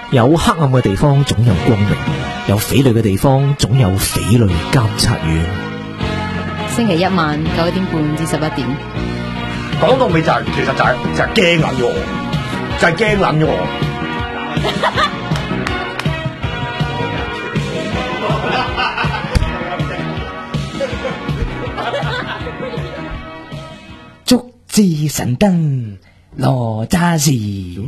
有黑暗嘅地方總有光明，有匪類嘅地方總有匪類監察院。 星期一晚9點半至11點。 講到尾就係、其實就係驚撚咗我，就係驚撚咗我。 捉字神燈羅渣士。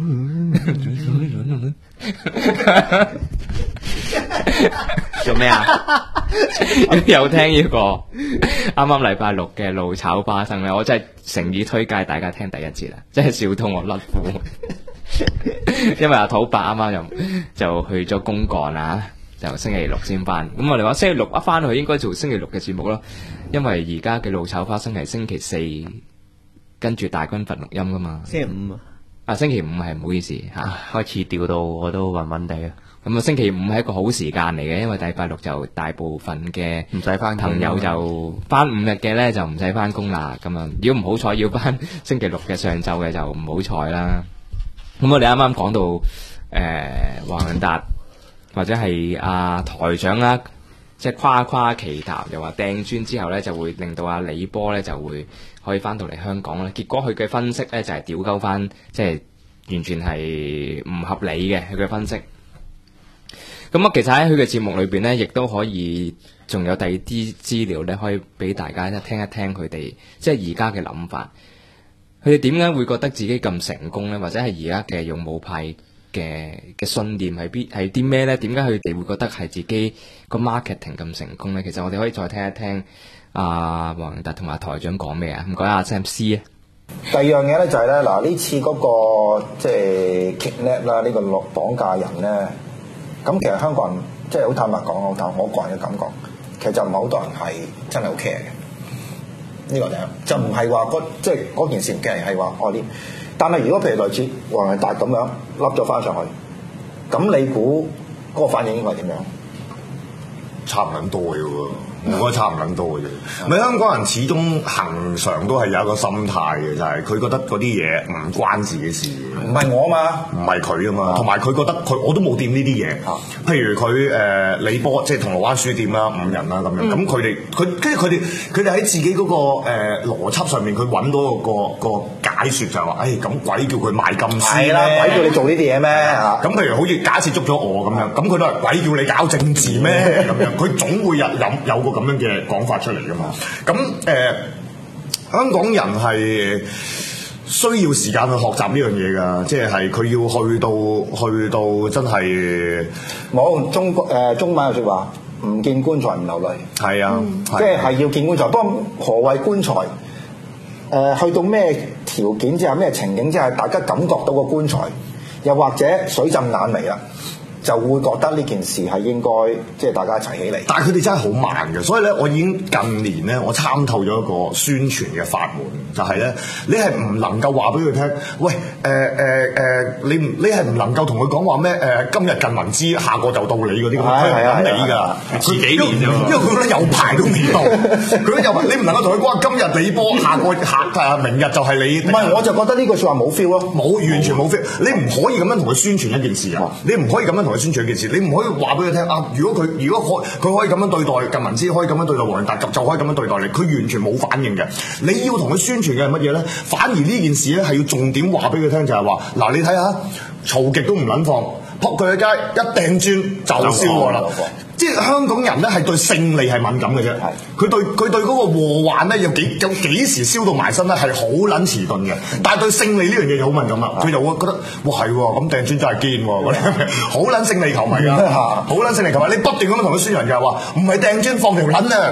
做咩啊？有聽呢個啱啱禮拜六嘅怒炒花生咧，我真係誠意推介大家聽第一節啦，真係笑到我甩褲。因為阿土伯啱啱就去咗公幹啊，就星期六先翻。咁我哋話星期六一翻去應該做星期六嘅節目咯，因為而家嘅怒炒花生係星期四跟住大軍閥錄音噶嘛。 星期五啊，星期五係唔好意思嚇， 開始調到我都暈暈地啊。 咁啊，星期五係一個好時間嚟嘅，因為禮拜六就大部分嘅唔使翻朋友就翻5日嘅咧，就唔使翻工啦。咁啊，如果唔好彩要翻星期六嘅上晝嘅就唔好彩啦。咁我哋啱啱講到黃仁達或者係台長啦，即係誇誇其談，又話掟磚之後咧就會令到阿李波咧就會可以翻到嚟香港啦。結果佢嘅分析咧就係屌鳩翻，即係完全係唔合理嘅佢嘅分析。咁啊，其實喺佢嘅節目裏邊咧，亦都可以仲有第二啲資料咧，可以俾大家聽一聽佢哋即係而家嘅諗法。佢哋點解會覺得自己咁成功咧？或者係而家嘅勇武派嘅信念係啲咩咧？點解佢哋會覺得係自己個 marketing 咁成功咧？其實我哋可以再聽一聽黃仁達同埋台長講咩啊？唔該阿 Sam C 啊。 第二樣嘢咧就係咧嗱，呢次嗰個即係 kidnap 啦，呢個綁架人咧。咁其實香港人即係好坦白講，我個人嘅感覺，其實就唔係好多人係真係好 care 嘅。呢個就唔係話即係嗰件事唔 care，係話愛啲。但係如果譬如類似黃仁達咁樣笠咗翻上去，咁你估嗰個反應應該係點樣？ 差唔撚多嘅喎，我覺得差唔撚多嘅啫。咪香港人始終恆常都係有一個心態嘅，就係佢覺得嗰啲嘢唔關自己事嘅。 唔係我嘛， 唔係佢啊嘛，同埋佢覺得我都冇掂呢啲嘢。譬如佢李波即係銅鑼灣書店啦，5人啦咁樣，咁佢哋喺自己嗰個邏輯上面，佢揾到個解説就係話，咁鬼叫佢賣禁書係啦，鬼叫你做呢啲嘢咩？ 咁譬如好似假設捉咗我咁樣，咁佢都係鬼叫你搞政治咩咁樣？佢總會有個咁樣嘅講法出嚟噶嘛。咁香港人係需要時間去學習呢樣嘢㗎，即係佢要去到真係冇中文有説話，唔見棺材唔流淚。 係啊， 即係要見棺材。不過何謂棺材？去到咩條件之下、咩情景之下，大家感覺到個棺材，又或者水浸眼眉啦，就會覺得呢件事係應該即係大家一齊起嚟。 但係佢哋真係好慢嘅，所以咧，我已經近年咧，我參透咗一個宣傳嘅法門，就係咧，你係唔能夠話俾佢聽，喂，你係唔能夠同佢講話咩？今日近民知，下個就到你嗰啲咁，佢唔等你㗎， 遲幾年啫嘛， 因為佢覺得有排都未到，佢都有排，你唔能夠同佢講話今日你波，明日就係你。 唔係，我就覺得呢句説話冇 feel 咯， 完全冇 feel。你唔可以咁樣同佢宣傳一件事啊！你唔可以咁樣同佢宣傳一件事，你唔可以話俾佢聽啊！如果佢可以咁樣對待近民知，可以咁樣對待黃仁達，就可以咁樣對待你，佢完全冇反應嘅。你要同佢宣傳嘅係乜嘢咧？反而呢件事咧係要重點話俾佢聽，就係話嗱，你睇下，嘈極都唔撚放，撲佢去街一掟磚就燒我啦！即係香港人咧係對勝利係敏感嘅啫，佢對嗰個禍患咧有幾時燒到埋身咧係好撚遲鈍嘅，但係對勝利呢樣嘢就好敏感啦，佢就會覺得哇係喎，咁掟磚真係堅喎，好撚勝利球迷㗎，好撚勝利球迷，你不斷咁樣同佢宣揚就係話唔係掟磚放條撚啊，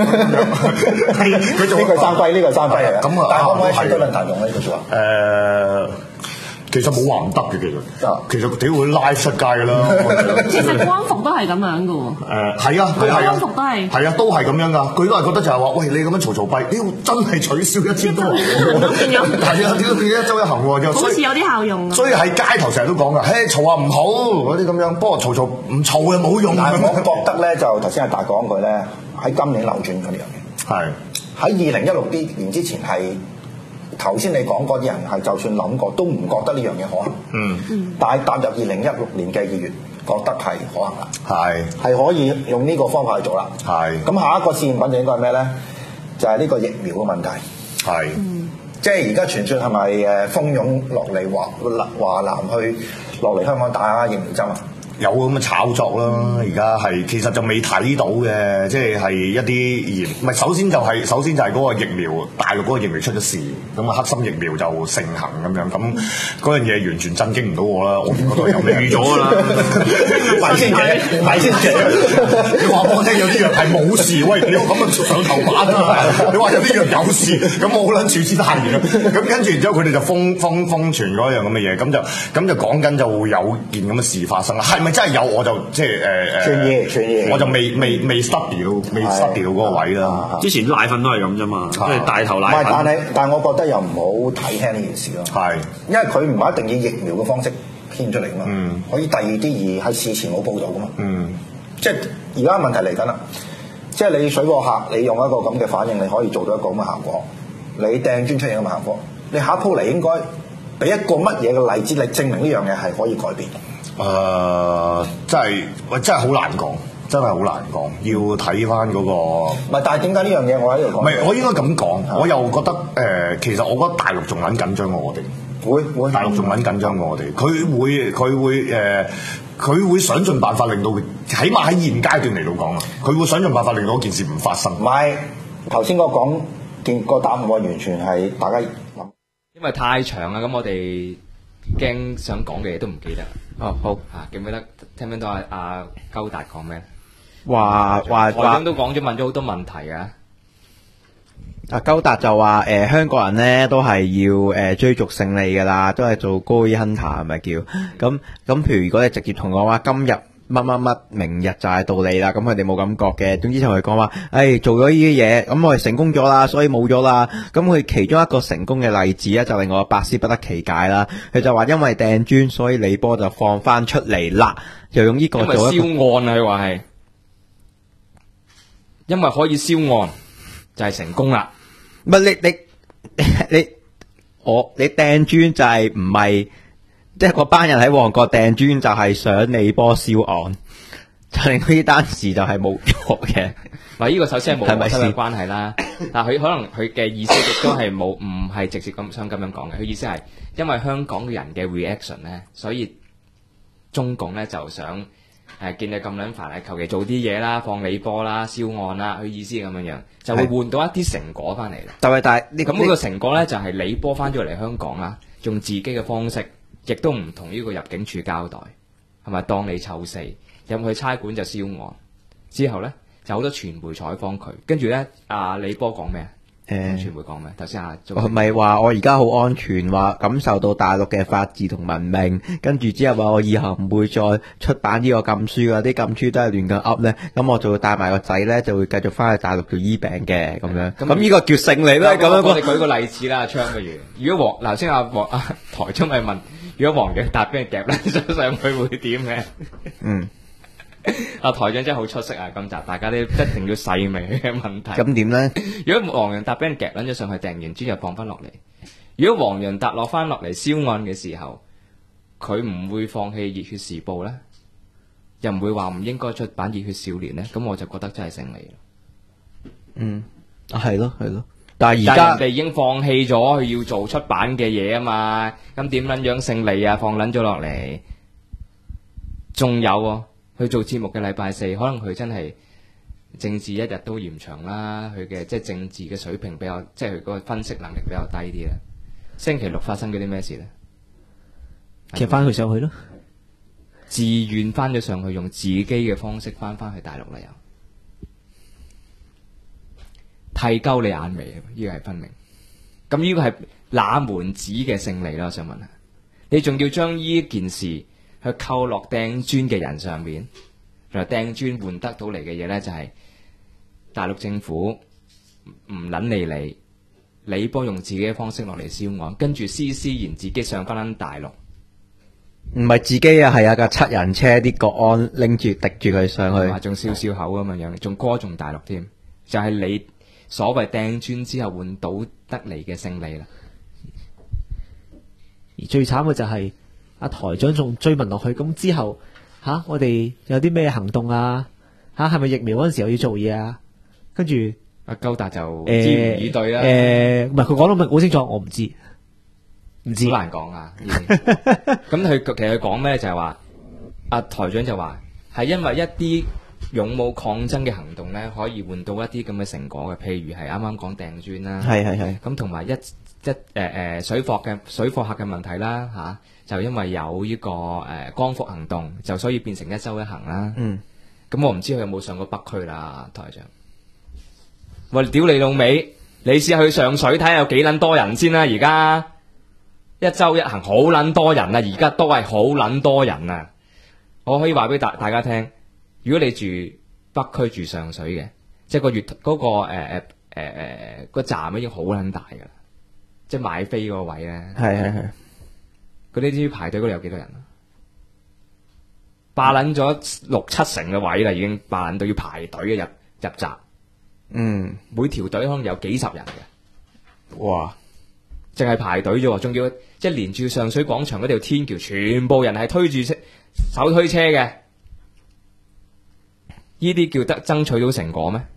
佢就呢個山輝，呢個山輝嚟嘅。咁啊，但係可唔可以喺多論壇用呢句説話？ 其實冇話唔得嘅，其實屌會拉出街㗎啦。 其實光復都係咁樣嘅喎。 係啊， 光復都係。 係啊，都係咁樣㗎。佢都係覺得就係話，喂，你咁樣嘈嘈閉，屌真係取消1000多。係啊，屌一周一行喎， 好似有啲效用。 所以喺街頭成日都講㗎，嘿嘈啊唔好嗰啲咁樣，不過嘈唔嘈嘅冇用。 但係我覺得咧，就頭先阿大講句咧，喺今年扭轉咗呢樣嘢。 係喺2016年之前係頭先你講嗰啲人係就算諗過都唔覺得呢樣嘢可行。但係踏入2016年嘅2月，覺得係可行啦。係可以用呢個方法去做啦。咁下一個試驗品就應該係咩咧？就係呢個疫苗嘅問題。即係而家傳説係咪蜂擁落嚟華南去落嚟香港打疫苗針啊？ 有咁嘅炒作啦，而家係其實就未睇到嘅，即係一啲唔係首先就係嗰個疫苗，大陸嗰個疫苗出咗事，咁啊黑心疫苗就盛行咁樣，咁嗰樣嘢完全震驚唔到我啦，我見嗰度有咩預咗㗎啦，賣先者，你話俾我聽有啲藥係冇事，喂你咁啊上頭版啊，你話有啲藥有事，咁我好撚處之泰然啦，咁跟住然之後佢哋就封傳嗰樣咁嘅嘢，咁就講緊就會有件咁嘅事發生啦，係咪真係有我就即係傳言， 我就未 study 到嗰個位啦。 之前奶粉都係咁啫嘛，即係大頭奶粉。 但係我覺得又唔好睇輕呢件事咯。因為佢唔係一定以疫苗嘅方式編出嚟噶嘛，可以第二啲而係事前冇報導噶嘛。即係而家問題嚟緊啦，即係你水貨客，你用一個咁嘅反應，你可以做到一個咁嘅效果。你掟磚出現咁嘅效果，你下一鋪嚟應該俾一個乜嘢嘅例子嚟證明呢樣嘢係可以改變？ 真係好難講，真係好難講，要睇翻嗰個。 唔係，但係點解呢樣嘢我喺度講？ 唔係，我應該咁講，我又覺得其實我覺得大陸仲撚緊張過我哋。會，大陸仲撚緊張過我哋。佢會想盡辦法令到佢，起碼喺現階段嚟到講啊，佢會想盡辦法令到件事唔發生。 唔係，頭先我講個答案完全係大家諗。 因為太長啦，咁我哋驚想講嘅嘢都唔記得。好記唔記得？聽唔聽到阿鳩達講咩？台長都講咗問咗好多問題啊！ 阿鳩達就話香港人咧都係要追逐勝利噶啦，都係做高爾亨塔係咪叫？咁譬如如果你直接同我話今日乜乜乜，明日就係道理啦，咁佢哋冇感覺嘅。總之同佢講話，做咗呢啲嘢，咁我哋成功咗啦，所以冇咗啦。咁佢其中一個成功嘅例子咧，就令我百思不得其解啦。佢就話因為掟磚，所以李波就放翻出嚟啦，就用呢個做一個銷案啊！佢話係因為可以銷案就係成功啦。 唔係你掟磚就係唔係？即係嗰班人喺旺角掟磚就係想李波銷案，就令呢單事就係冇咗嘅。 嗱，呢個首先係冇邏輯嘅關係啦。但係佢可能佢嘅意思亦都係唔係直接咁想咁樣講嘅。佢意思係因為香港嘅人嘅 reaction 咧，所以中共咧就想見你咁撚煩，求其做啲嘢啦，放李波啦，銷案啦。佢意思係咁樣，就會換到一啲成果翻嚟啦。 就係但係咁呢個成果咧就係李波翻咗嚟香港啦，用自己嘅方式。亦都唔同呢個入境處交代，係咪當你臭四入去差館就銷案？之後咧就好多傳媒採訪佢，跟住咧李波講咩？傳媒講咩？頭先我咪話我而家好安全，話感受到大陸嘅法治同文明，跟住之後話我以後唔會再出版呢個禁書啊，啲禁書都係亂咁噏咧，咁我就會帶埋個仔咧，就會繼續翻去大陸做醫病嘅咁樣。咁呢個叫勝利啦。咁樣我哋舉個例子啦，昌不如果頭先台中咪問，如果黃洋達俾人夾咧，上去會點嘅？台長真係好出色啊！今集大家都一定要細微嘅問題。 咁點咧？ 如果黃洋達俾人夾撚咗上去，掟完磚又放翻落嚟。如果黃洋達落翻落嚟銷案嘅時候，佢唔會放棄《熱血時報》咧，又唔會話唔應該出版《熱血少年》咧，咁我就覺得真係勝利啦。 係咯。但係而家人哋已經放棄咗佢要做出版嘅嘢啊嘛，咁點撚樣勝利啊？放撚咗落嚟，仲有去做節目嘅禮拜四，可能佢真係政治一日都延長啦，佢嘅即係政治嘅水平比較，即係佢個分析能力比較低啲啦。星期六發生咗啲咩事咧？ 其實翻佢上去咯， 自願翻咗上去，用自己嘅方式翻去大陸啦又。剃鳩你眼眉，呢個係分明。咁呢個係哪門子嘅勝利啦？我想問下，你仲要將呢件事去扣落掟磚嘅人上面，然後掟磚換得到嚟嘅嘢咧，就係大陸政府唔撚理你，李波用自己嘅方式落嚟銷案，跟住施然自己上翻大陸， 唔係自己啊，係有架七人車，啲國安拎住滴住佢上去， 仲笑口咁樣，仲歌頌大陸添，就係你。所謂掟磚之後換到得嚟嘅勝利啦， 而最慘嘅就係阿台長仲追問落去，咁之後我哋有啲咩行動啊？係咪疫苗嗰陣時候要做嘢啊？跟住阿高達就支吾以對啦。 唔係佢講得好清楚，我唔知， 好難講啊。咁佢其實佢講咩就係話，阿台長就話係因為一啲勇武抗爭嘅行動咧，可以換到一啲咁嘅成果嘅，譬如係啱啱講掟磚啦， 係咁同埋水貨客嘅問題啦就因為有呢個光復行動，就所以變成一周一行啦。咁我唔知佢有冇上過北區啦，台長。喂，屌你老味，你試下去上水睇下有幾撚多人先啦。而家一周一行好撚多人啊，而家都係好撚多人啊。我可以話俾大家聽，如果你住北區住上水嘅，即係個月嗰個站已經好撚大噶啦，即係買飛嗰個位咧。 係。 嗰啲知排隊嗰度有幾多人啊？霸撚咗6-7成嘅位啦，已經霸撚到要排隊嘅入閘。每條隊可能有幾十人嘅。哇！淨係排隊啫，仲要即係連住上水廣場嗰條天橋，全部人係推住手推車嘅。呢啲叫得爭取到成果咩？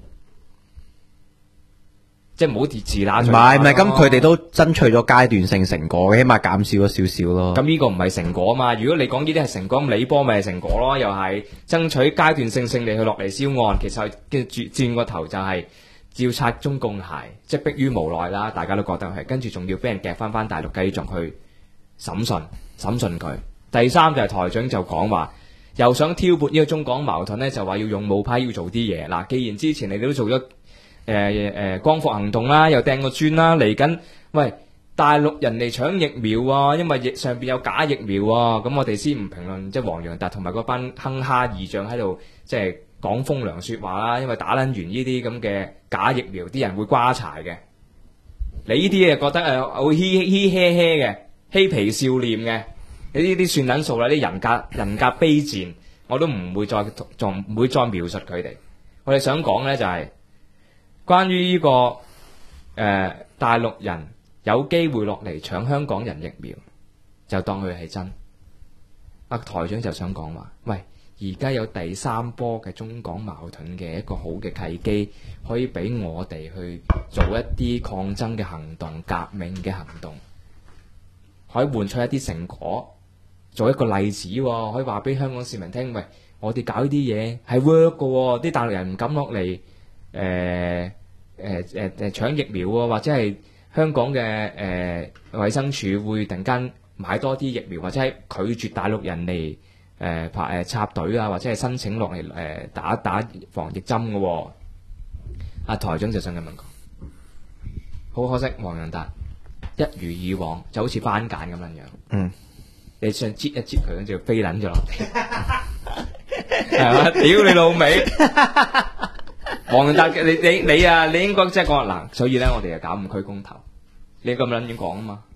即係唔好自打嘴巴。唔係， 咁佢哋都爭取咗階段性成果嘅，起碼減少咗少少咯。 咁呢個唔係成果啊嘛？如果你講呢啲係成果，咁李波咪係成果咯？又係爭取階段性勝利去落嚟燒案，其實嘅轉個頭就係照拆中共鞋，即係迫於無奈啦。大家都覺得係，跟住仲要俾人夾翻大陸繼續去審訊佢。第三就係台長就講話，又想挑撥呢個中港矛盾呢，就話要勇武派要做啲嘢。嗱，既然之前你哋都做咗光復行動啦，又掟個磚啦，嚟緊喂大陸人嚟搶疫苗啊，因為上邊有假疫苗啊，咁我哋先唔評論，即係黃洋達同埋嗰班哼哈二將喺度即係講風涼說話啦，因為打撚完呢啲咁嘅假疫苗，啲人會瓜柴嘅。你呢啲嘢覺得會嘻嘻嘿嘿嘅，嬉皮笑臉嘅，你呢啲算撚數啦，啲人格卑賤，我都唔會再描述佢哋。我哋想講咧就係關於呢個大陸人有機會落嚟搶香港人疫苗，就當佢係真。阿台長就想講話，喂，而家有第三波嘅中港矛盾嘅一個好嘅契機，可以俾我哋去做一啲抗爭嘅行動、革命嘅行動，可以換出一啲成果，做一個例子喎，可以話俾香港市民聽，喂，我哋搞呢啲嘢係 work 嘅，啲大陸人唔敢落嚟搶疫苗喎，或者係香港嘅衛生署會突然間買多啲疫苗，或者係拒絕大陸人嚟插隊啊，或者係申請落嚟打防疫針嘅喎。阿台長就想咁樣講，好可惜黃洋達一如以往就好似番梘咁樣樣。你想擠一擠佢，跟住飛撚咗落地，係嘛？屌你老味！黃洋達，你啊，你應該即係講嗱，所以咧我哋就搞5區公投，你咁撚樣講啊嘛，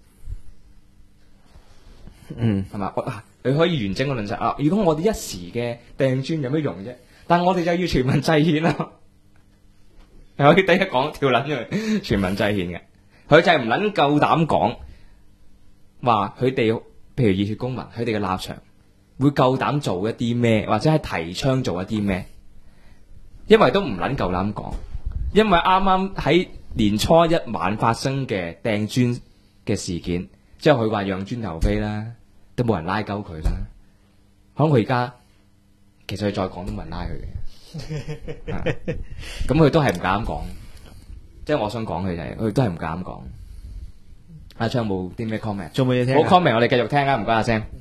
係嘛？你可以完整個論述啊！如果我哋一時嘅掟磚有咩用啫？但係我哋就要全民制憲啦，係可以第一講跳撚咗全民制憲嘅，佢就係唔撚夠膽講話佢哋，譬如熱血公民，佢哋嘅立場會夠膽做一啲咩，或者係提倡做一啲咩？因為都唔撚夠膽講，因為啱啱喺年初一晚發生嘅掟磚嘅事件，即係佢話讓磚頭飛啦，都冇人拉鳩佢啦。可能佢而家其實佢再講都冇人拉佢嘅，咁佢都係唔夠膽講。即係我想講嘅就係，佢都係唔夠膽講。阿昌冇啲咩 comment？ 仲冇嘢聽？ 冇 comment， 我哋繼續聽啊！唔該阿 Sam。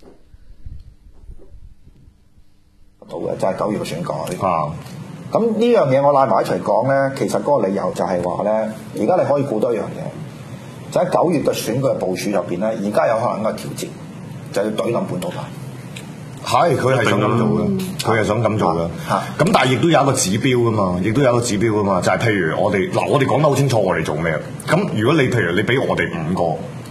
到嘅就係9月嘅選舉呢咁呢樣嘢我拉埋一齊講咧，其實嗰個理由就係話咧，而家你可以估多一樣嘢，就喺9月嘅選舉嘅部署入邊咧，而家有可能一個調節，就要懟冧本土派。 係，佢係想咁做嘅，佢係想咁做嘅。咁但係亦都有一個指標噶嘛，亦都有一個指標噶嘛，就係譬如我哋講得好清楚，我哋做咩？咁如果你譬如你俾我哋5個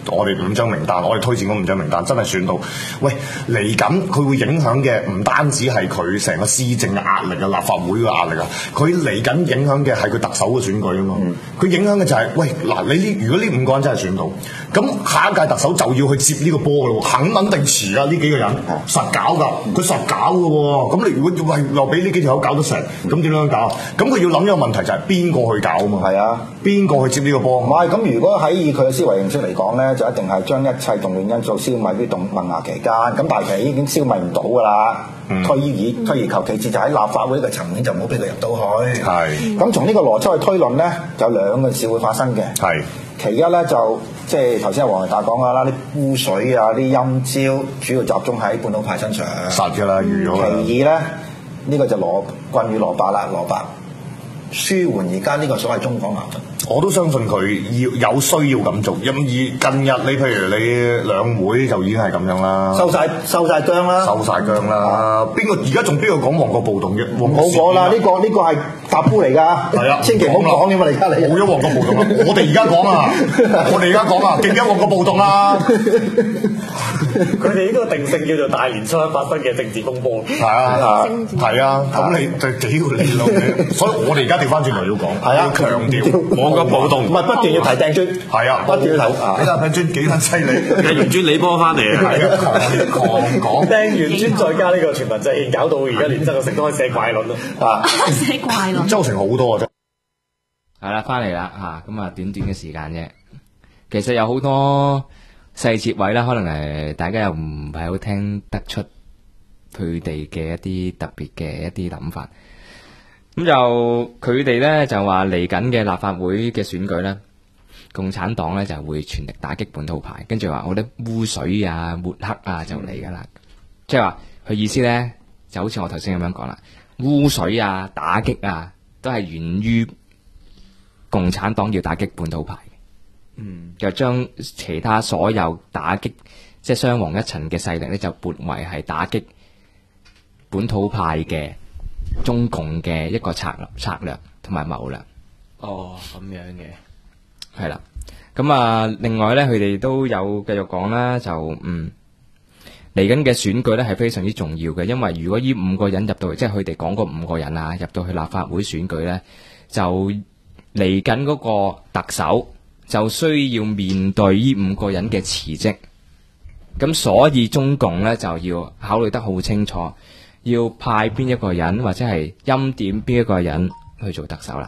我哋5張名單，我哋推薦嗰5張名單真係選到，喂嚟緊佢會影響嘅唔單止係佢成個施政嘅壓力啊，立法會嘅壓力啊，佢嚟緊影響嘅係佢特首嘅選舉啊嘛，佢影響嘅就係、喂嗱如果呢5個人真係選到，咁下一屆特首就要去接呢個波㗎咯，肯定遲㗎呢幾個人，實搞㗎，佢實搞㗎喎，咁你如果喂又俾呢幾條友搞得成，咁點樣搞？咁佢要諗一個問題就係邊個去搞啊嘛？ 係啊， 邊個去接呢個波？ 唔係咁，如果喺以佢嘅思維形式嚟講咧，就一定係將一切動亂因素消滅於萌芽期間。咁但係其實已經消滅唔到㗎啦。退而求其次，就喺立法會嘅層面就唔好俾佢入到去。 係。 咁從呢個邏輯去推論咧，就有2件事會發生嘅。 係。 其一咧就即係頭先阿黃仁達講㗎啦，啲污水啊、啲陰招主要集中喺本土派身上。 實㗎啦，預咗啦。 其二咧，呢個就棍與蘿蔔啦，蘿蔔舒緩而家呢個所謂中港矛盾。 我都相信佢有需要咁做，因而近日你譬如你兩會就已經係咁樣啦， 收晒姜啦， 收晒姜啦。邊個而家仲邊個講旺角暴動嘅？ 冇講啦，呢個係踏夫嚟㗎。係啊，千祈唔好講添嘛，而家你冇咗旺角暴動啊！我哋而家講啊，記緊旺角暴動啦。 佢哋呢個定性叫做大年初一發生嘅政治風波。 係啊，咁你就屌你咯！所以我哋而家調翻轉頭要講，係啊，強調個暴動， 唔係不斷要提掟磚， 係啊， 不斷要提。 你睇掟磚幾撚犀利？ 掟完磚你波翻嚟啊！ 係啊，狂講掟完磚再加呢個全民制憲，搞到而家連真個食都可以寫怪論咯啊！ 寫怪論， 周成好多啊！真係啦，翻嚟啦嚇，咁啊短短嘅時間啫。其實有好多細節位啦，可能係大家又唔係好聽得出佢哋嘅一啲特別嘅一啲諗法。咁就佢哋咧就話嚟緊嘅立法會嘅選舉咧，共產黨咧就會全力打擊本土派，跟住話我啲污水啊、抹黑啊就嚟噶啦。即係話佢意思咧就好似我頭先咁樣講啦，污水啊、打擊啊都係源於共產黨要打擊本土派。就將其他所有打擊即係雙黃一塵嘅勢力咧，就撥為係打擊本土派嘅中共嘅一個策略同埋謀略。 哦，咁樣嘅， 係啦。咁啊，另外咧，佢哋都有繼續講啦，就嚟緊嘅選舉咧係非常之重要嘅，因為如果呢5個人入到去，即係佢哋講嗰5個人啊，入到去立法會選舉咧，就嚟緊嗰個特首就需要面對呢5個人嘅辭職，咁所以中共咧就要考慮得好清楚，要派邊一個人或者係欽點邊一個人去做特首啦。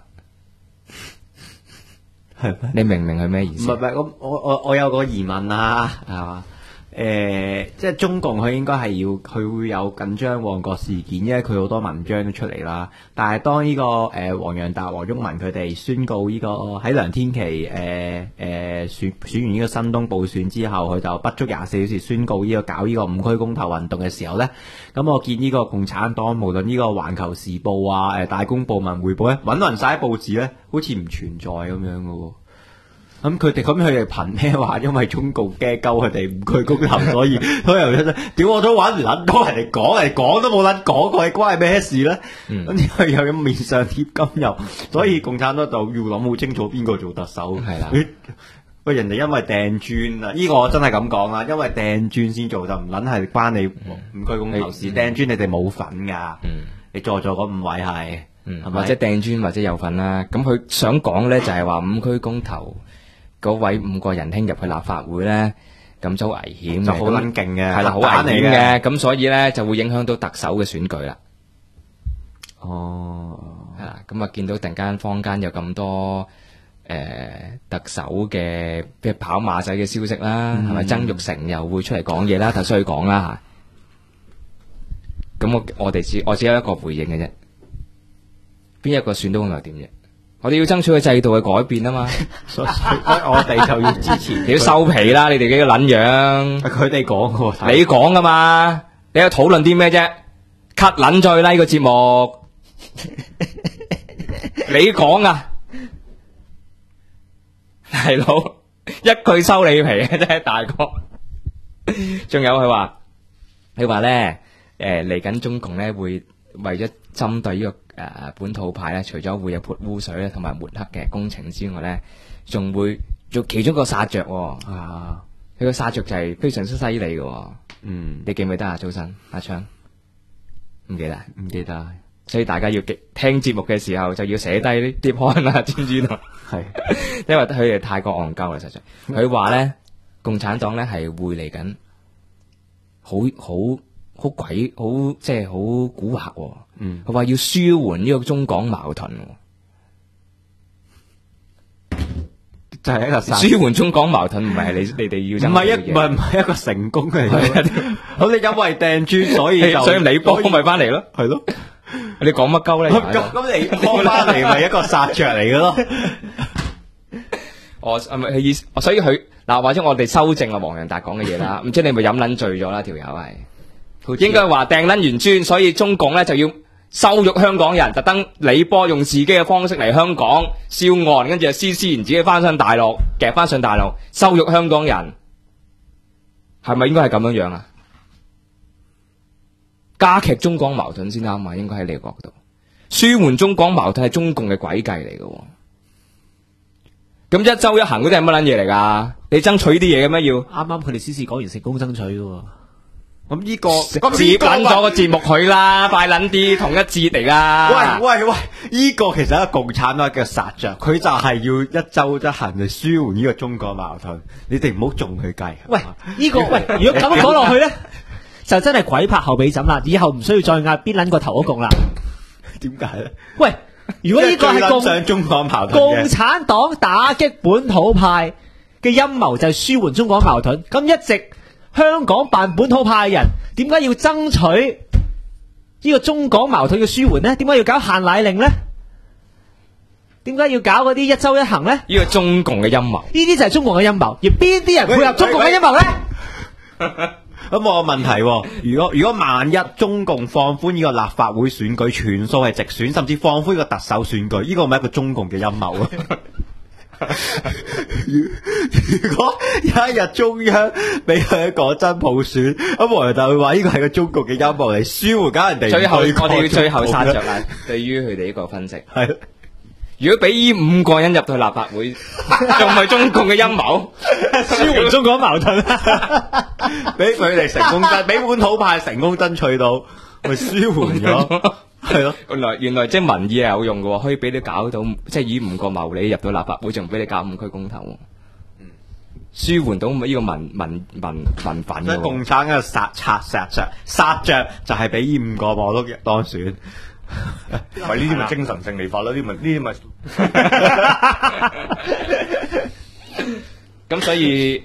係咩？ 你明唔明佢咩意思？ 唔係，咁我有個疑問啊，係嘛？即係中共佢應該係佢會有緊張旺角事件，因為佢好多文章都出嚟啦。但係當呢個黃洋達、黃毓民佢哋宣告呢個喺梁天琦選完呢個新東補選之後，佢就不足24小時宣告呢個搞呢個5區公投運動嘅時候咧，咁我見呢個共產黨無論呢個環球時報啊、大公報、文匯報咧，揾勻晒報紙咧，好似唔存在咁樣嘅喎。咁佢哋憑咩話？因為中共驚鳩佢哋5區公投，所以屌我都揾唔撚到人哋講都冇撚講過，關係咩事咧？咁佢又要面上貼金油，所以共產黨就要諗好清楚邊個做特首。 係啦， 喂，人哋因為掟磚啊，呢個我真係咁講啦，因為掟磚先做就唔撚係關你5區公投事，掟磚你哋冇份㗎。你在座嗰5位係， 或者掟磚或者有份啦。咁佢想講咧就係話5區公投嗰位5個仁兄入去立法會咧，咁就危險， 就好撚勁嘅， 係啦，好危險嘅。咁所以咧就會影響到特首嘅選舉啦。 哦， 係啦，咁啊見到突然間坊間有咁多特首嘅即係跑馬仔嘅消息啦，係咪曾鈺成又會出嚟講嘢啦？頭先佢講啦嚇。咁我只有一個回應嘅啫，邊一個選到又點啫？我哋要爭取個制度嘅改變啊嘛， 所以我哋就要支持。 你要收皮啦！你哋幾個撚樣？ 佢哋講嘅， 你講噶嘛？你有討論啲咩啫？cut 撚咗啦！呢個節目你講啊，大佬一句收你皮嘅啫，大哥。仲有佢話咧，嚟緊中共咧會為咗針對呢個本土派咧，除咗會有潑污水咧同埋抹黑嘅工程之外咧，仲會做其中一個殺着佢個殺着就係非常之犀利嘅喎。 嗯， 你記唔記得啊？早晨阿昌唔記得， 唔記得， 所以大家要聽節目嘅時候就要寫低呢啲 point 啦，知唔知道？ 係因為佢哋太過戇鳩啦，實在。佢話咧，共產黨咧係會嚟緊，好鬼好即係好蠱惑喎。佢話要舒緩呢個中港矛盾喎。 就係一個舒緩中港矛盾，唔係你哋要爭取嘅嘢唔係一個成功嘅嘢。好似因為掟磚，所以你幫咪翻嚟咯， 係咯。 你講乜鳩咧？ 咁你幫翻嚟咪一個殺着嚟嘅咯。 咪佢意思，所以佢嗱，或者我哋修正啊黃洋達講嘅嘢啦。唔知你咪飲撚醉咗啦？條友係應該話掟撚完磚，所以中共咧就要羞辱香港人，特登李波用自己嘅方式嚟香港燒案，跟住就施然自己翻上大陸，夾翻上大陸，羞辱香港人，係咪應該係咁樣樣啊？加劇中港矛盾先啱啊，應該喺你個角度，舒緩中港矛盾係中共嘅詭計嚟嘅。咁一周一行嗰啲係乜撚嘢嚟㗎？你爭取啲嘢嘅咩要？ 啱啱佢哋先至講完成功爭取嘅喎。 咁呢個接撚咗個節目佢啦，快撚啲同一節嚟啦。 喂，呢個其實係一個共產黨嘅殺着，佢就係要一周一行嚟舒緩呢個中國矛盾。你哋唔好中佢計。 喂，如果咁樣講落去咧，就真係鬼拍後尾枕啦。以後唔需要再嗌邊撚個頭嗰共啦。 點解咧？ 喂，如果呢個係上中港矛盾共產黨打擊本土派嘅陰謀，就係舒緩中港矛盾。咁一直香港扮本土派嘅人，點解要爭取呢個中港矛盾嘅舒緩呢？點解要搞限奶令呢？點解要搞嗰啲一周一行呢？ 呢個中共嘅陰謀， 呢啲就係中共嘅陰謀，而邊啲人配合中共嘅陰謀呢？ 咁我有問題喎，如果萬一中共放寬呢個立法會選舉，全數係直選，甚至放寬呢個特首選舉，呢個咪一個中共嘅陰謀啊？如果有一日中央俾佢講真普選，咁我就會話呢個係個中共嘅陰謀嚟舒緩緊人哋。 最後我哋要最後殺着啦。對於佢哋呢個分析， 係如果俾呢5個人入到立法會，仲係中共嘅陰謀， 舒緩中港矛盾， 俾佢哋成功俾本土派成功爭取到，咪舒緩咗。係咯， 原來即係民意係有用嘅，可以俾你搞到，即係以5個謀利入到立法會，仲俾你搞5區公投，舒緩到呢個民憤嘅。 即係共產嘅殺着就係俾呢5個我都當選。 咪呢啲咪精神勝利法咯？呢啲咪咁所以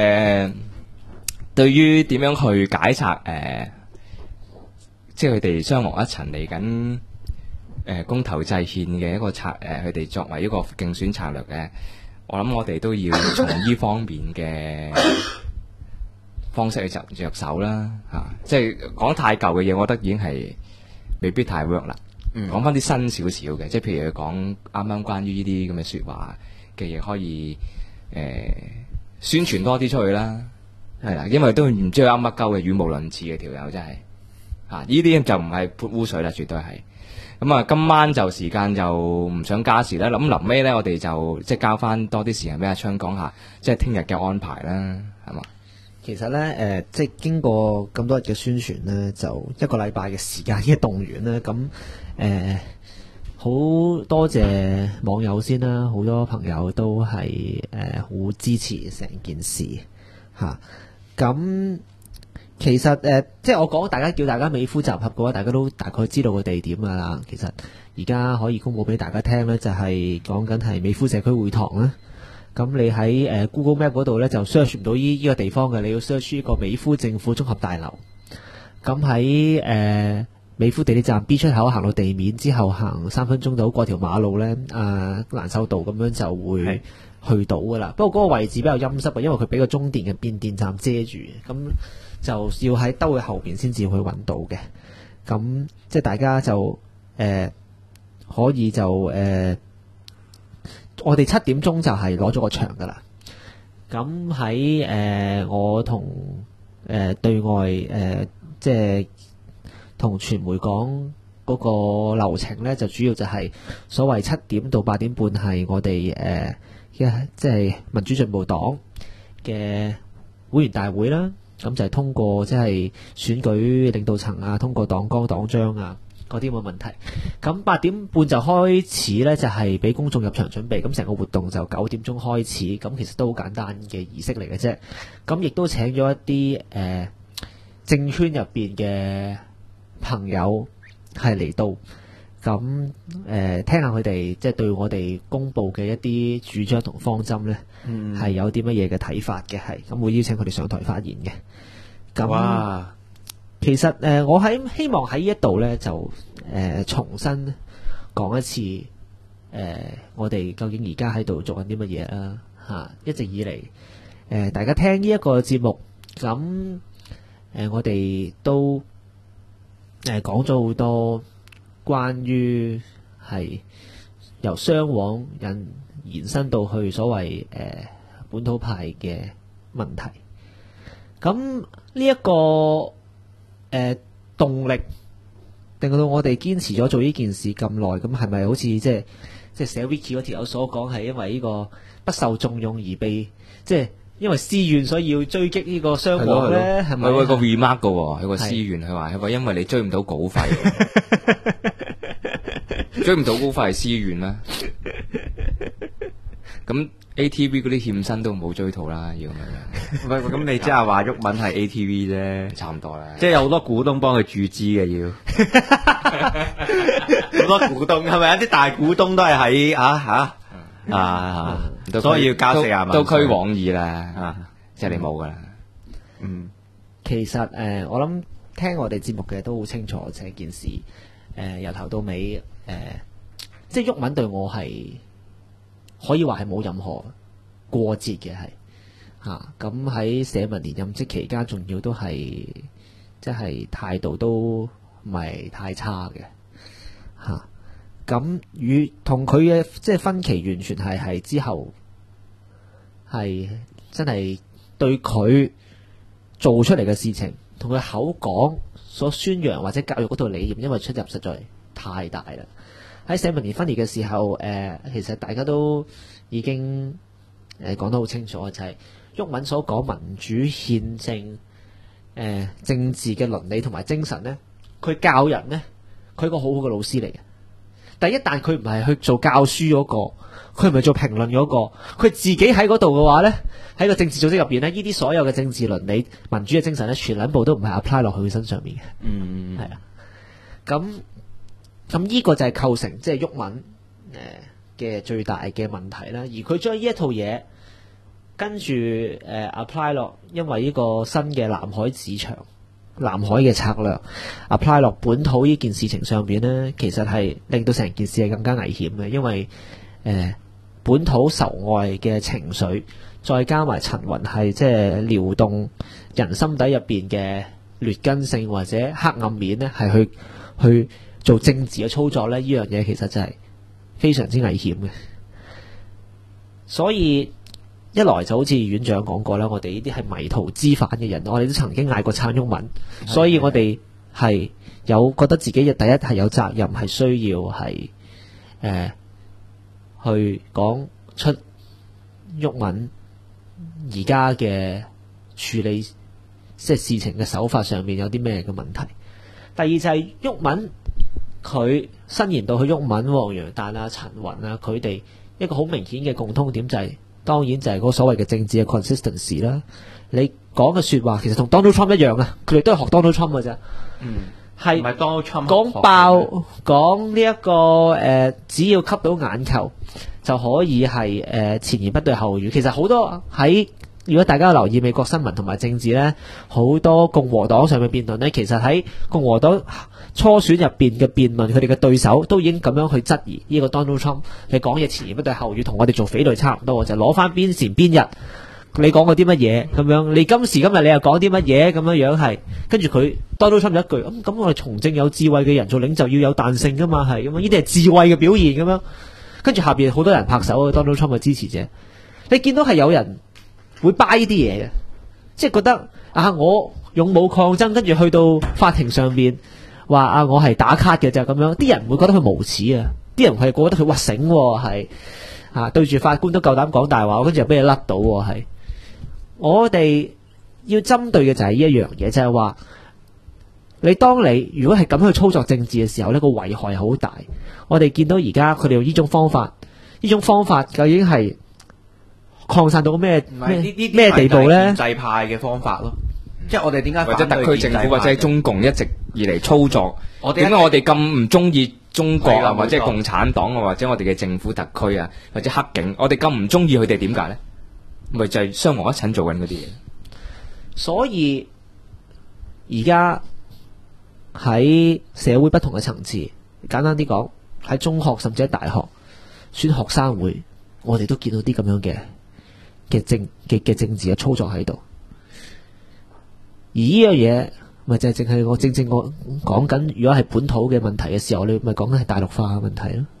對於點樣去解拆即係佢哋雙惡一陳嚟緊公投制憲嘅一個佢哋作為一個競選策略嘅，我諗我哋都要從呢方面嘅方式去着手啦嚇。即係講太舊嘅嘢，我覺得已經係未必太 work 啦。講翻啲新少少嘅，即係譬如佢講啱啱關於呢啲咁嘅説話嘅嘢，可以宣傳多啲出去啦。係啦，因為都唔知佢啱乜鳩嘅，語無倫次嘅條友真係。呢啲就唔係潑污水啦，絕對係。咁啊，今晚就時間就唔想加時啦。咁臨尾咧，我哋就即係交翻多啲時間俾阿昌講下，即係聽日嘅安排啦，係嘛？ 其實咧，即係經過咁多日嘅宣傳咧，就一個禮拜嘅時間嘅動員咧，咁好多謝網友先啦，好多朋友都係好支持成件事嚇。咁其實即係我講叫大家美孚集合嘅話，大家都大概知道個地點㗎啦。其實而家可以公佈俾大家聽咧，就係講緊係美孚社區會堂啦。咁你喺Google Map 嗰度咧就 search 唔到呢個地方嘅，你要 search 呢個美孚政府綜合大樓。咁喺美孚地鐵站 B 出口行到地面之後，行3分鐘到過條馬路咧，蘭秀道咁樣就會去到㗎啦。不過嗰個位置比較陰濕啊，因為佢俾個中電嘅變電站遮住，咁就要喺兜去後邊先至去揾到嘅。咁即係大家就可以就我哋7點鐘就係攞咗個場噶啦。咁喺我同對外即係同傳媒講嗰個流程咧，就主要就係所謂7點到8點半係我哋即係民主進步黨嘅會員大會啦，咁就係通過即係選舉領導層啊，通過黨綱黨章啊嗰啲咁嘅問題。咁8點半就開始呢，就係俾公眾入場準備。咁成個活動就9點鐘開始。咁其實都好簡單嘅儀式嚟嘅啫。咁亦都請咗一啲政圈入邊嘅朋友係嚟到。咁聽下佢哋即係對我哋公佈嘅一啲主張同方針呢，係有啲乜嘢嘅睇法嘅，係咁會邀請佢哋上台發言嘅。咁哇！ 其實我希望喺呢一度呢，就重新講一次我哋究竟而家喺度做緊啲乜嘢啦嚇。一直以嚟大家聽呢一個節目，咁我哋都講咗好多關於係由雙黃延伸到去所謂本土派嘅問題。咁呢一個動力，令到我哋堅持咗做呢件事咁耐，咁係咪好似即係寫 wiki 嗰條友所講，係因為呢個不受重用而被即係因為私怨所以要追擊呢個雙黃咧？係咪？ 佢有個 remark 噶，佢個私怨，佢話因為你追唔到稿費，追唔到稿費係私怨啦。咁 ATV 嗰啲欠薪都冇追討啦，要咁樣。 唔係咁，你即係話毓民係 ATV 啫， 差唔多啦。 即係有好多股東幫佢注資嘅要，好多股東係咪？一啲大股東都係喺所以要交40萬， 都俱往矣啦。即係你冇噶啦。 其實我諗聽我哋節目嘅都好清楚，成件事由頭到尾即係毓民對我係可以話係冇任何過節嘅，係嚇。咁喺社民連任職期間，仲要都係即係態度都唔係太差嘅嚇。咁與同佢嘅即係分歧，完全係之後係真係對佢做出嚟嘅事情，同佢口講所宣揚或者教育嗰套理念，因為出入實在太大啦。喺社民連分裂嘅時候，其實大家都已經講得好清楚，就係毓民所講民主憲政政治嘅倫理同埋精神呢，佢教人呢，佢個好好嘅老師嚟嘅。但一旦佢唔係去做教書嗰個，佢唔係做評論嗰個，佢自己喺嗰度嘅話呢，喺個政治組織入邊呢，呢啲所有嘅政治倫理、民主嘅精神呢，全部都唔係 apply 落去佢身上面嘅。係啊，咁呢個就係構成即係毓民嘅最大嘅問題啦。而佢將呢一套嘢跟住apply 落，因為呢個新嘅南海市場、南海嘅策略 apply 落本土呢件事情上邊呢，其實係令到成件事係更加危險嘅，因為本土仇外嘅情緒，再加埋陳雲係即係撩動人心底入邊嘅劣根性或者黑暗面呢，係去做政治嘅操作呢，呢樣嘢其實就係非常之危險嘅。所以一來就好似院長講過啦，我哋呢啲係迷途知返嘅人，我哋都曾經嗌過撐毓民，所以我哋係有覺得自己嘅第一係有責任，係需要係去講出毓民而家嘅處理即係事情嘅手法上面有啲咩嘅問題。第二就係毓民佢伸延到去毓民、黃洋達啊、陳雲啊，佢哋一個好明顯嘅共通點就係、當然就係嗰個所謂嘅政治嘅 consistency 啦。你講嘅説話其實同 Donald Trump 一樣啊，佢哋都係學 Donald Trump 嘅啫。係唔係 Donald Trump 講爆講呢一個只要吸到眼球就可以係前言不對後語。其實好多喺如果大家留意美國新聞同埋政治呢，好多共和黨上嘅辯論呢，其實喺共和黨初選入邊嘅辯論，佢哋嘅對手都已經咁樣去質疑呢個 Donald Trump。你講嘢前言不對後語，同我哋做匪類差唔多，就攞翻邊前邊日你講過啲乜嘢咁樣，你今時今日你又講啲乜嘢咁樣樣係，跟住佢 Donald Trump 有一句咁我哋從政有智慧嘅人做領袖要有彈性噶嘛，係咁樣，呢啲係智慧嘅表現咁樣。跟住下邊好多人拍手 Donald Trump 嘅支持者，你見到係有人會 buy 呢啲嘢嘅，即係覺得我勇武抗爭，跟住去到法庭上邊話我係打卡嘅就咁樣，啲人唔會覺得佢無恥啊，啲人係覺得佢醒係對住法官都夠膽講大話，跟住又俾你甩到係。我哋要針對嘅就係呢一樣嘢，就係話當你如果係咁去操作政治嘅時候呢，個危害係好大。我哋見到而家佢哋用呢種方法究竟係擴散到咩地步呢？ 建制派嘅方法咯，即係我哋點解或者特區政府或者中共一直以嚟操作，點解我哋咁唔中意中國啊，或者共產黨啊，或者我哋嘅政府特區啊，或者黑警，我哋咁唔中意佢哋，點解呢？咪就係雙黃一診做緊嗰啲嘢。 所以而家喺社會不同嘅層次，簡單啲講，喺中學甚至喺大學選學生會，我哋都見到啲咁樣嘅政治嘅操作喺度。而呢樣嘢咪就係淨係我正講緊，如果係本土嘅問題嘅時候，你咪講緊係大陸化嘅問題咯。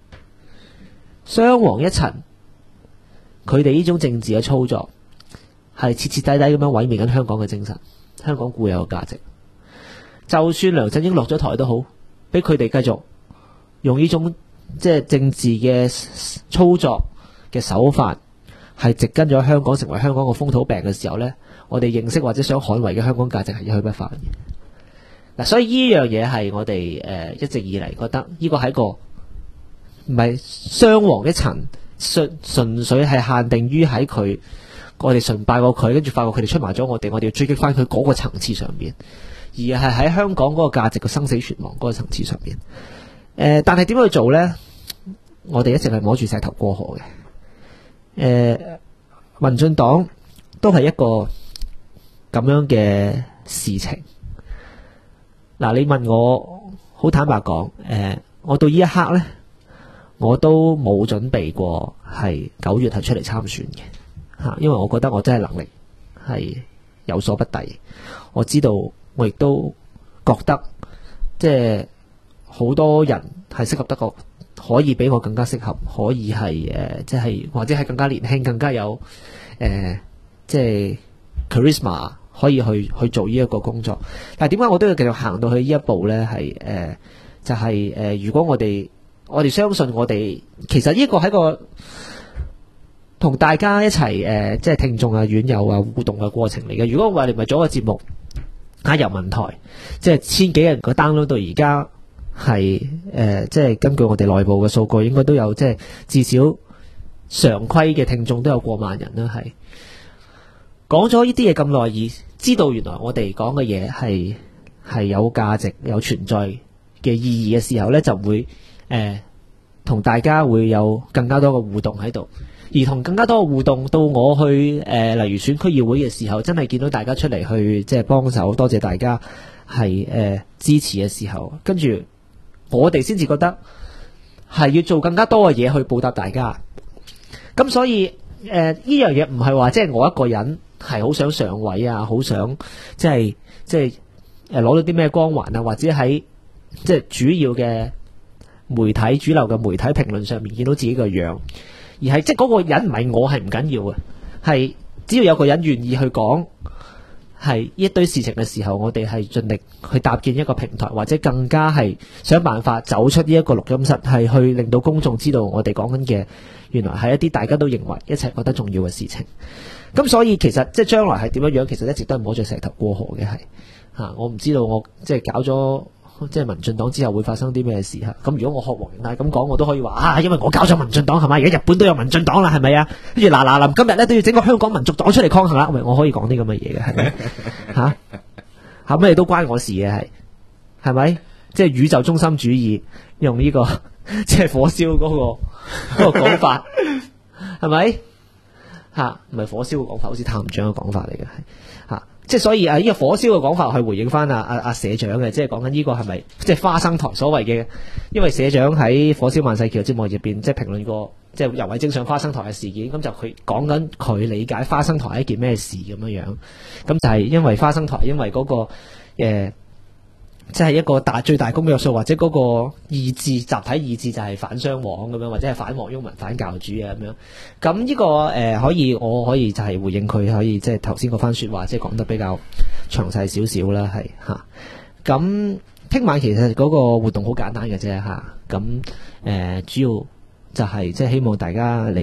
雙黃一塵，佢哋呢種政治嘅操作係徹徹底底咁樣毀滅緊香港嘅精神，香港固有嘅價值。就算梁振英落咗台都好，俾佢哋繼續用呢種即係政治嘅操作嘅手法，係植根咗香港成為香港嘅風土病嘅時候呢，我哋認識或者想捍衛嘅香港價值係一去不返嘅。嗱，所以呢樣嘢係我哋一直以嚟覺得呢個係一個唔係雙黃一層，純粹係限定於喺佢，我哋崇拜過佢，跟住發覺佢哋出賣咗我哋要追擊翻佢嗰個層次上面，而係喺香港嗰個價值嘅生死存亡嗰個層次上面。但係點樣去做呢？我哋一直係摸住石頭過河嘅。民進黨都係一個咁樣嘅事情。嗱，你問我，好坦白講，我到呢一刻呢，我都冇準備過係9月係出嚟參選嘅嚇，因為我覺得我真係能力係有所不逮。我知道，我亦都覺得即係好多人係適合得過，可以比我更加適合，可以係即係或者係更加年輕，更加有即係 charisma， 可以去做呢一個工作。但係點解我都要繼續行到去呢一步呢？係就係如果我哋相信我哋，其實呢個係一個同大家一齊即係聽眾啊、院友啊互動嘅過程嚟嘅。如果我哋唔係做一個節目喺人民台，即係千幾人個 download 到而家係即係根據我哋內部嘅數據，應該都有即係至少常規嘅聽眾都有過萬人啦。係講咗呢啲嘢咁耐，而知道原來我哋講嘅嘢係有價值、有存在嘅意義嘅時候呢，就會同大家會有更加多嘅互動喺度。而同更加多嘅互動，到我去例如選區議會嘅時候，真係見到大家出嚟去即係幫手，多謝大家係支持嘅時候，跟住我哋先至覺得係要做更加多嘅嘢去報答大家。咁所以呢樣嘢唔係話即係我一個人係好想上位啊，好想即係攞到啲咩光環啊，或者喺即係主要嘅媒體、主流嘅媒體評論上面見到自己個樣。而係即係嗰個人唔係我係唔緊要嘅，係只要有個人願意去講係一堆事情嘅時候，我哋係盡力去搭建一個平台，或者更加係想辦法走出呢一個錄音室，係去令到公眾知道我哋講緊嘅原來係一啲大家都認為一齊覺得重要嘅事情。咁所以其實即係將來係點樣樣，其實一直都係摸住石頭過河嘅。係我唔知道我即係搞咗即係民進黨之後會發生啲咩事嚇？咁如果我學黃永泰咁講，我都可以話因為我搞咗民進黨係咪？而家日本都有民進黨啦，係咪啊？跟住嗱臨今日咧都要整個香港民族黨出嚟抗衡啦，我可以講啲咁嘅嘢嘅係咪？嚇咩都關我事嘅係咪？即係宇宙中心主義用呢個即係火燒嗰個講法係咪？唔係火燒嘅講法，好似探長嘅講法嚟嘅係。即係所以呢個火燒嘅講法係回應翻阿社長嘅，即係講緊呢個係咪即係花生台所謂嘅？因為社長喺火燒萬世橋節目入邊即係評論過，即係游蕙禎上花生台嘅事件，咁就佢講緊佢理解花生台係一件咩事咁樣樣。咁就係因為花生台，因為嗰個即係一個最大公約數或者嗰個意志集體意志就係反雙黃咁樣，或者係反黃毓民、反教主啊咁樣。咁呢個我可以就係回應佢，可以即係頭先嗰番說話，即係講得比較詳細少少啦，係嚇。咁聽晚其實嗰個活動好簡單嘅啫嚇。咁主要就係即係希望大家嚟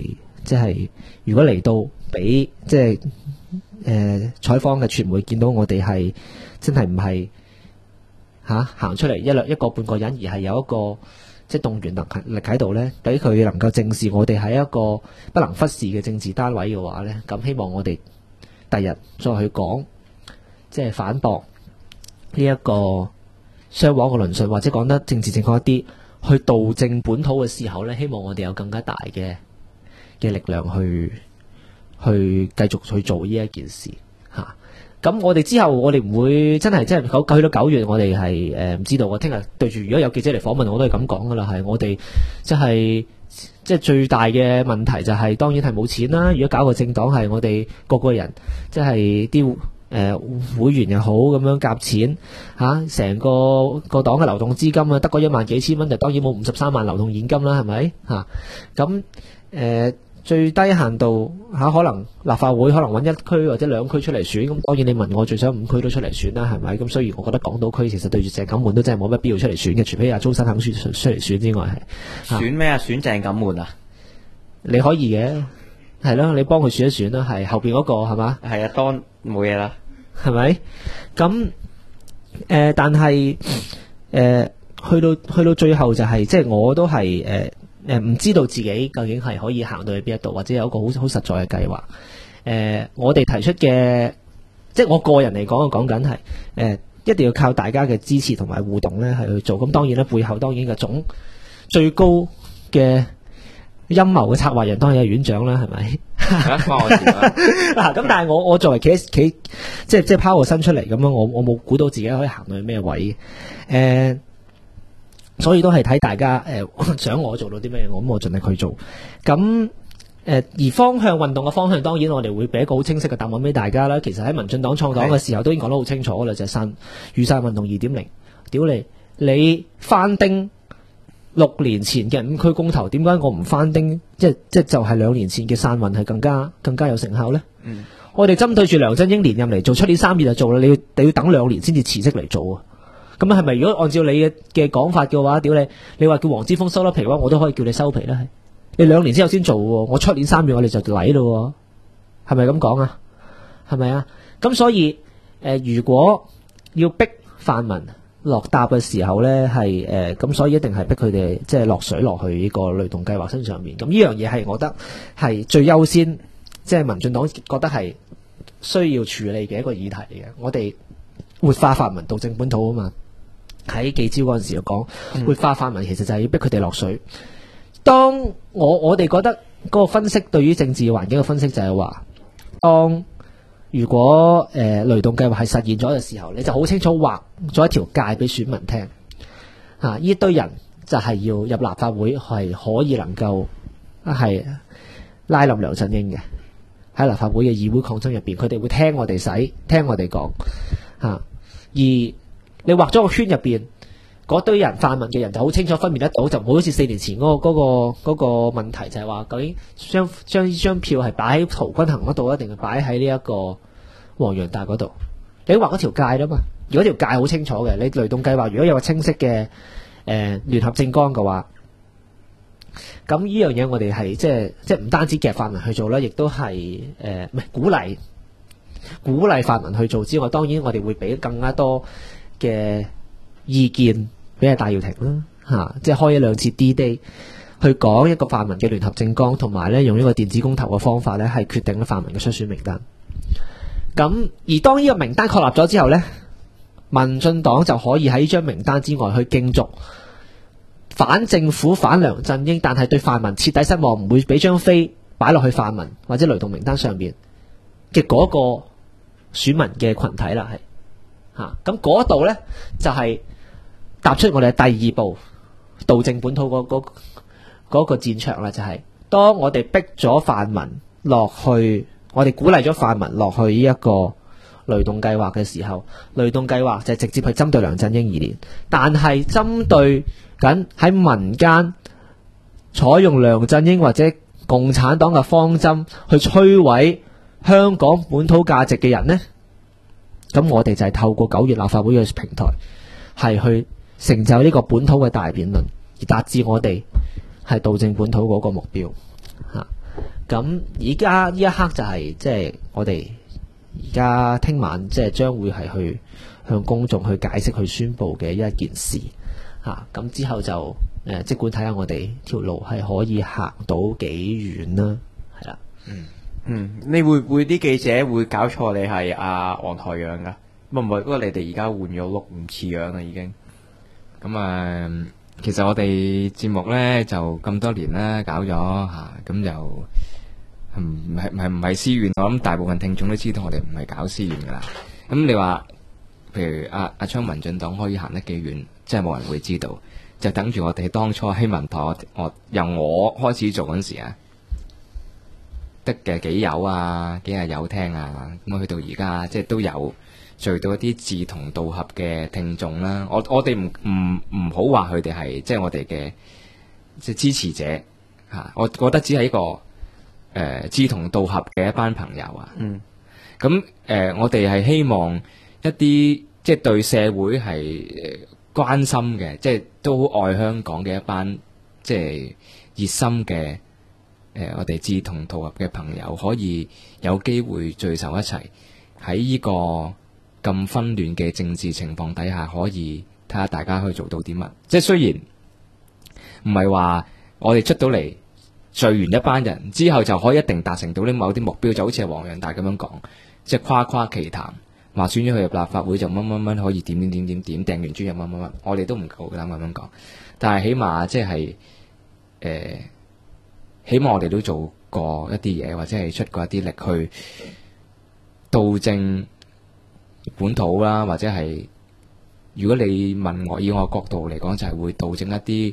即係如果嚟到俾即係採訪嘅傳媒見到我哋係真係唔係行出嚟一個半個人，而係有一個即係動員能力喺度呢，俾佢能夠正視我哋係一個不能忽視嘅政治單位嘅話呢，咁希望我哋第日再去講，即係反駁呢一個雙簧嘅論述，或者講得政治正確一啲，去導正本土嘅時候呢，希望我哋有更加大嘅力量去繼續去做呢一件事嚇。咁我哋之後我哋唔會真係去到9月，我哋係唔知道。我聽日對住如果有記者嚟訪問，我都係咁講噶啦，係我哋即係最大嘅問題就係當然係冇錢啦。如果搞個政黨係我哋個人即係啲會員又好咁樣夾錢成個黨嘅流動資金啊，得嗰1萬幾千蚊，就當然冇53萬流動現金啦，係咪嚇？咁最低限度可能立法會可能揾1區或者2區出嚟選，咁當然你問我最想5區都出嚟選啦，係咪？咁所以我覺得港島區其實對住鄭錦滿都真係冇乜必要出嚟選嘅，除非阿周生肯出嚟選之外係。 選咩啊？選鄭錦滿啊？ 你可以嘅，係咯，你幫佢選一選啦，係後邊嗰個係嘛？ 係啊，當冇嘢啦， 係咪？咁但係去到最後就係即係我都係唔知道自己究竟係可以行到去邊一度，或者有一個好實在嘅計劃。我哋提出嘅，即係我個人嚟講，講緊係一定要靠大家嘅支持同埋互動咧，係去做。咁當然咧，背後當然嘅最高嘅陰謀嘅策劃人當然係院長啦，係咪？ 關我事啦。 嗱，咁但係我作為企即係拋個身出嚟咁樣，我冇估到自己可以行到去咩位。所以都係睇大家想我做到啲咩，我盡力去做。咁而運動嘅方向，當然我哋會俾一個好清晰嘅答案俾大家啦。其實喺民進黨創黨嘅時候都已經講得好清楚噶啦，就係雨傘運動 2.0。屌你翻丁6年前嘅5區公投，點解我唔翻丁？即係2年前嘅傘運係更加有成效呢？我哋針對住梁振英連任嚟做，出年3月就做啦。你要等2年先至辭職嚟做啊！咁係咪如果按照你嘅講法嘅話，屌你話叫黃之鋒收粒皮嘅話，我都可以叫你收皮啦。你2年之後先做，我出年3月我哋就嚟咯，係咪咁講啊？係咪啊？咁所以如果要逼泛民落搭嘅時候呢，係咁所以一定係逼佢哋即係落水落去呢個雷動計劃身上面。咁呢樣嘢係我覺得係最優先，即係民進黨覺得係需要處理嘅一個議題嚟嘅。我哋活化泛民，導正本土啊嘛。喺記招嗰陣時就講活化泛民，其實就係要逼佢哋落水。當我哋覺得嗰個分析對於政治環境嘅分析就係話，當如果雷動計劃係實現咗嘅時候，你就好清楚畫咗一條界俾選民聽。呢堆人就係要入立法會，係可以能夠係拉冧梁振英嘅。喺立法會嘅議會抗爭入邊，佢哋會聽我哋使，聽我哋講而你畫咗個圈入邊，嗰堆人泛民嘅人就好清楚分辨得到，就唔好似4年前嗰個問題，就係話究竟將呢張票係擺喺陶君行嗰度，定係擺喺呢一個黃洋達嗰度？你畫嗰條界啦嘛，如果條界好清楚嘅，你雷動計劃如果有個清晰嘅聯合政綱嘅話，咁呢樣嘢我哋係即係唔單止夾泛民去做啦，亦都係唔係鼓勵泛民去做之外，當然我哋會俾更加多嘅意見俾阿戴耀廷啦，即係開1-2次 D-Day 去講一個泛民嘅聯合政綱，同埋咧用呢個電子公投嘅方法咧係決定咗泛民嘅出選名單。咁而當呢個名單確立咗之後咧，民進黨就可以喺呢張名單之外去競逐反政府、反梁振英，但係對泛民徹底失望，唔會俾張飛擺落去泛民或者雷動名單上面嘅嗰個選民嘅群體啦，係。咁嗰度呢，就係踏出我哋嘅第2步，導正本土嗰個戰場啦。就係當我哋逼咗泛民落去，我哋鼓勵咗泛民落去呢一個雷動計劃嘅時候，雷動計劃就係直接去針對梁振英而言，但係針對緊喺民間採用梁振英或者共產黨嘅方針去摧毀香港本土價值嘅人呢，咁我哋就係透過9月立法會嘅平台，係去成就呢個本土嘅大辯論，而達至我哋係導正本土嗰個目標。 咁而家呢一刻就係即係我哋而家聽晚即係將會係去向公眾去解釋、去宣佈嘅一件事嚇。咁之後就即管睇下我哋條路係可以行到幾遠啦，係啦。 你會唔會啲記者會搞錯你係阿黃台仰噶？唔係，不過你哋而家換咗碌唔似樣啦已經。 咁其實我哋節目咧就咁多年啦，搞咗嚇，咁就唔係私怨。我諗大部分聽眾都知道我哋唔係搞私怨噶啦。咁你話，譬如阿昌民進黨可以行得幾遠，真係冇人會知道。就等住我哋當初希望台由我開始做嗰陣時啊，得嘅幾友啊，幾廿友聽啊，咁去到而家即係都有聚到一啲志同道合嘅聽眾啦。我哋唔好話佢哋係即係我哋嘅即係支持者嚇，我覺得只係一個志同道合嘅一班朋友啊。咁我哋係希望一啲即係對社會係關心嘅，即係都好愛香港嘅一班即係熱心嘅我哋志同道合嘅朋友，可以有機會聚首一齊喺呢個咁紛亂嘅政治情況底下，可以睇下大家可以做到啲乜。即係雖然唔係話我哋出到嚟聚完一班人之後就可以一定達成到呢某啲目標，就好似係黃洋達咁樣講，即係誇誇其談。話選咗佢入立法會就乜可以點訂完專入乜，我哋都唔夠膽咁樣講。但係起碼即係起碼我哋都做過一啲嘢，或者係出過一啲力去導正本土啦，或者係如果你問我以我角度嚟講，就係會導正一啲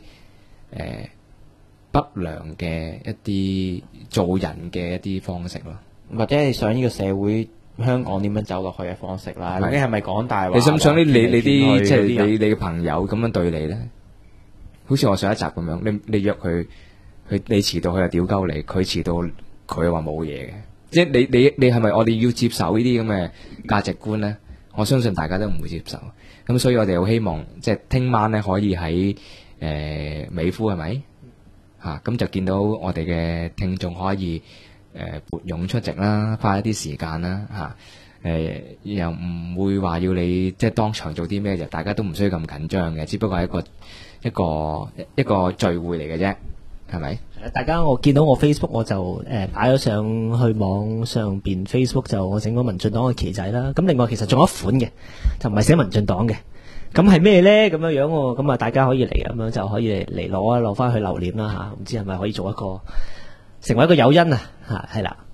不良嘅一啲做人嘅一啲方式咯， 或者係想呢個社會香港點樣走落去嘅方式啦。你係咪講大話？ 你想唔想你啲即係你你嘅朋友咁樣對你咧？好似我上一集咁樣，你約佢你遲到佢就屌鳩你，佢遲到佢話冇嘢嘅。即係你係咪我哋要接受呢啲咁嘅價值觀咧？我相信大家都唔會接受。咁所以我哋好希望即係聽晚咧可以喺美孚係咪嚇？咁就見到我哋嘅聽眾可以撥冗出席啦，花一啲時間啦嚇。又唔會話要你即係當場做啲咩，就大家都唔需要咁緊張嘅，只不過係一個聚會嚟嘅啫，係咪？ 大家我見到我 Facebook 我就擺咗上去網上邊 Facebook 就我整咗民進黨嘅旗仔啦。咁另外其實仲有一款嘅，就唔係寫民進黨嘅。咁係咩咧？咁樣樣喎，咁啊大家可以嚟咁樣就可以嚟攞翻去留念啦嚇。唔知係咪可以做一個成為一個誘因啊嚇？係啦。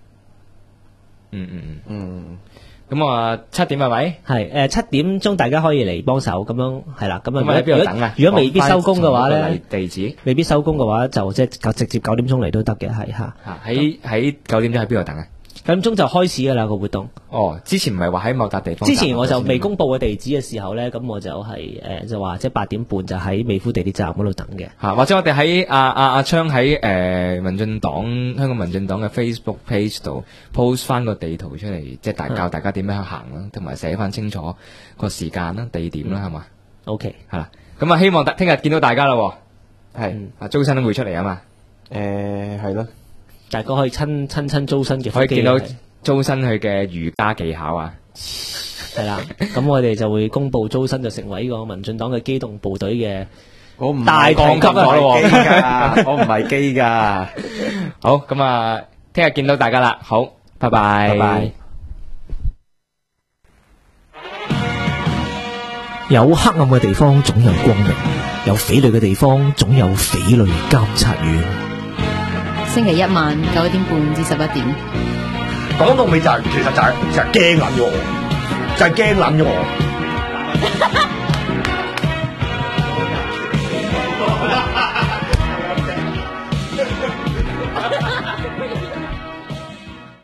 咁啊7點係咪？ 係7點鐘大家可以嚟幫手咁樣係啦。咁喺邊度等啊？ 如果未必收工嘅話咧， 地址未必收工嘅話就即係直接9點鐘嚟都得嘅，係嚇。 喺9點鐘喺邊度等啊 ？9點鐘就開始㗎啦個活動。 哦，之前唔係話喺某笪地方。 之前我就未公布嘅地址嘅時候咧，咁我就係就話即係8點半就喺美孚地鐵站嗰度等嘅。 或者我哋喺阿昌喺民進黨香港民進黨嘅 Facebook page 度 post 翻個地圖出嚟，即係教大家點樣行啦，同埋寫翻清楚個時間啦、地點啦，係嘛 ？OK， 係啦。咁啊，希望聽日見到大家啦。係周生都會出嚟啊嘛。 係咯。 大家可以親周身嘅， 可以見到周身佢嘅瑜伽技巧啊！ 係啦，咁我哋就會公布周身就成為呢個民進黨嘅機動部隊嘅大堂級啊！我唔係機㗎。 好，咁啊，聽日見到大家啦。好，拜拜。拜拜。 有黑暗嘅地方總有光明，有匪類嘅地方總有匪類監察院。 星期一晚9點半至11點。 講到尾就係、其實就係驚撚咗我，就係驚撚咗我。